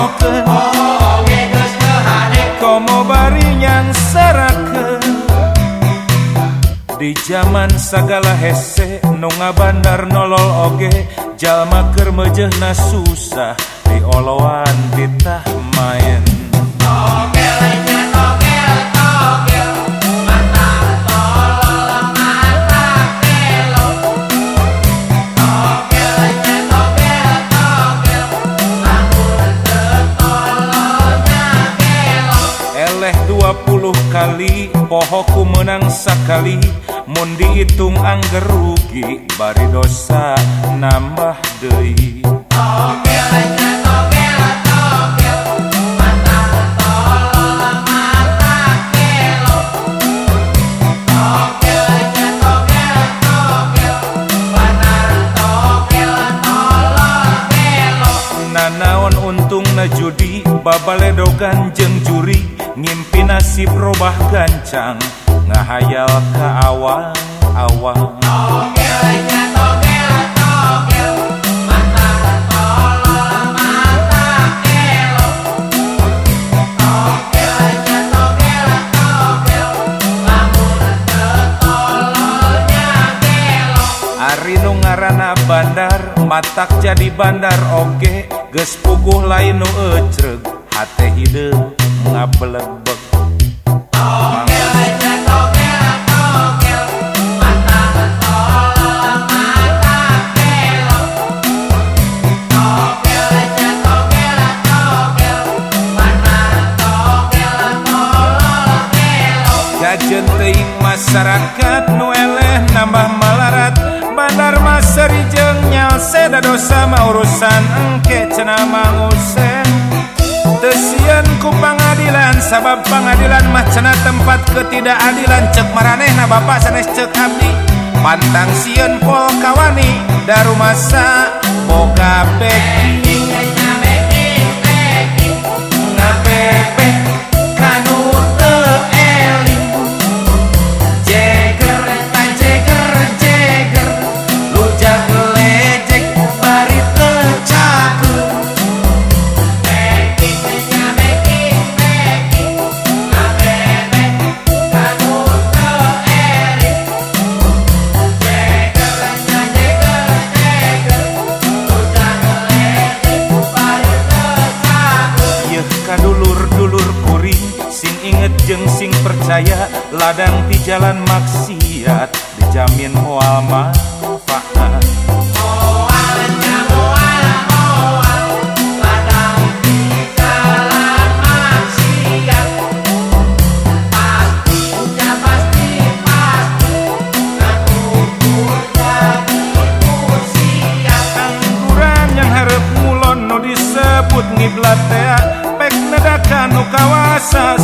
pohokeun komo bari nyang sarakeun di zaman sagala hese nu ngabandar nolol oge jalma keur meujeuhna susah di oloan titah maen eleh 20 kali pohoku menang sakali mun dihitung angger rugi bari dosa nambah deui nanaon untungna judi babaledogan jeung juri ngimpi nasib robah gancang ngahayal ka awang-awang Ari nu ngaranna bandar matak jadi bandar oge geus puguh lain nu ecreug hate hideung ngabelegbeg jajeun teuing masyarakat nu eleh nambah malarat bandar maseri jeung nyalse da dosa mah urusan engke cenah Mang Usen teu sieun ku pangadilan sabab pangadilan mah cenah tempat ketidakadilan ceuk maranehna Bapak sanes ceuk abdi pantang sieun pol kawani da rumasa boga beki ngabebe kanu teu eling jeger ta jeger jeger lujag lejek bari teu cakeum kadulur-dulur kuring sing inget jeung sing percaya ladang di jalan maksiat dijamin moal manfaat moalnya moal ladang di jalan maksiat pastinya pasti ngatutur jadi musiat angguran yang hareup ngulon nu disebut ngiblat teh pek nedaka nu kawasa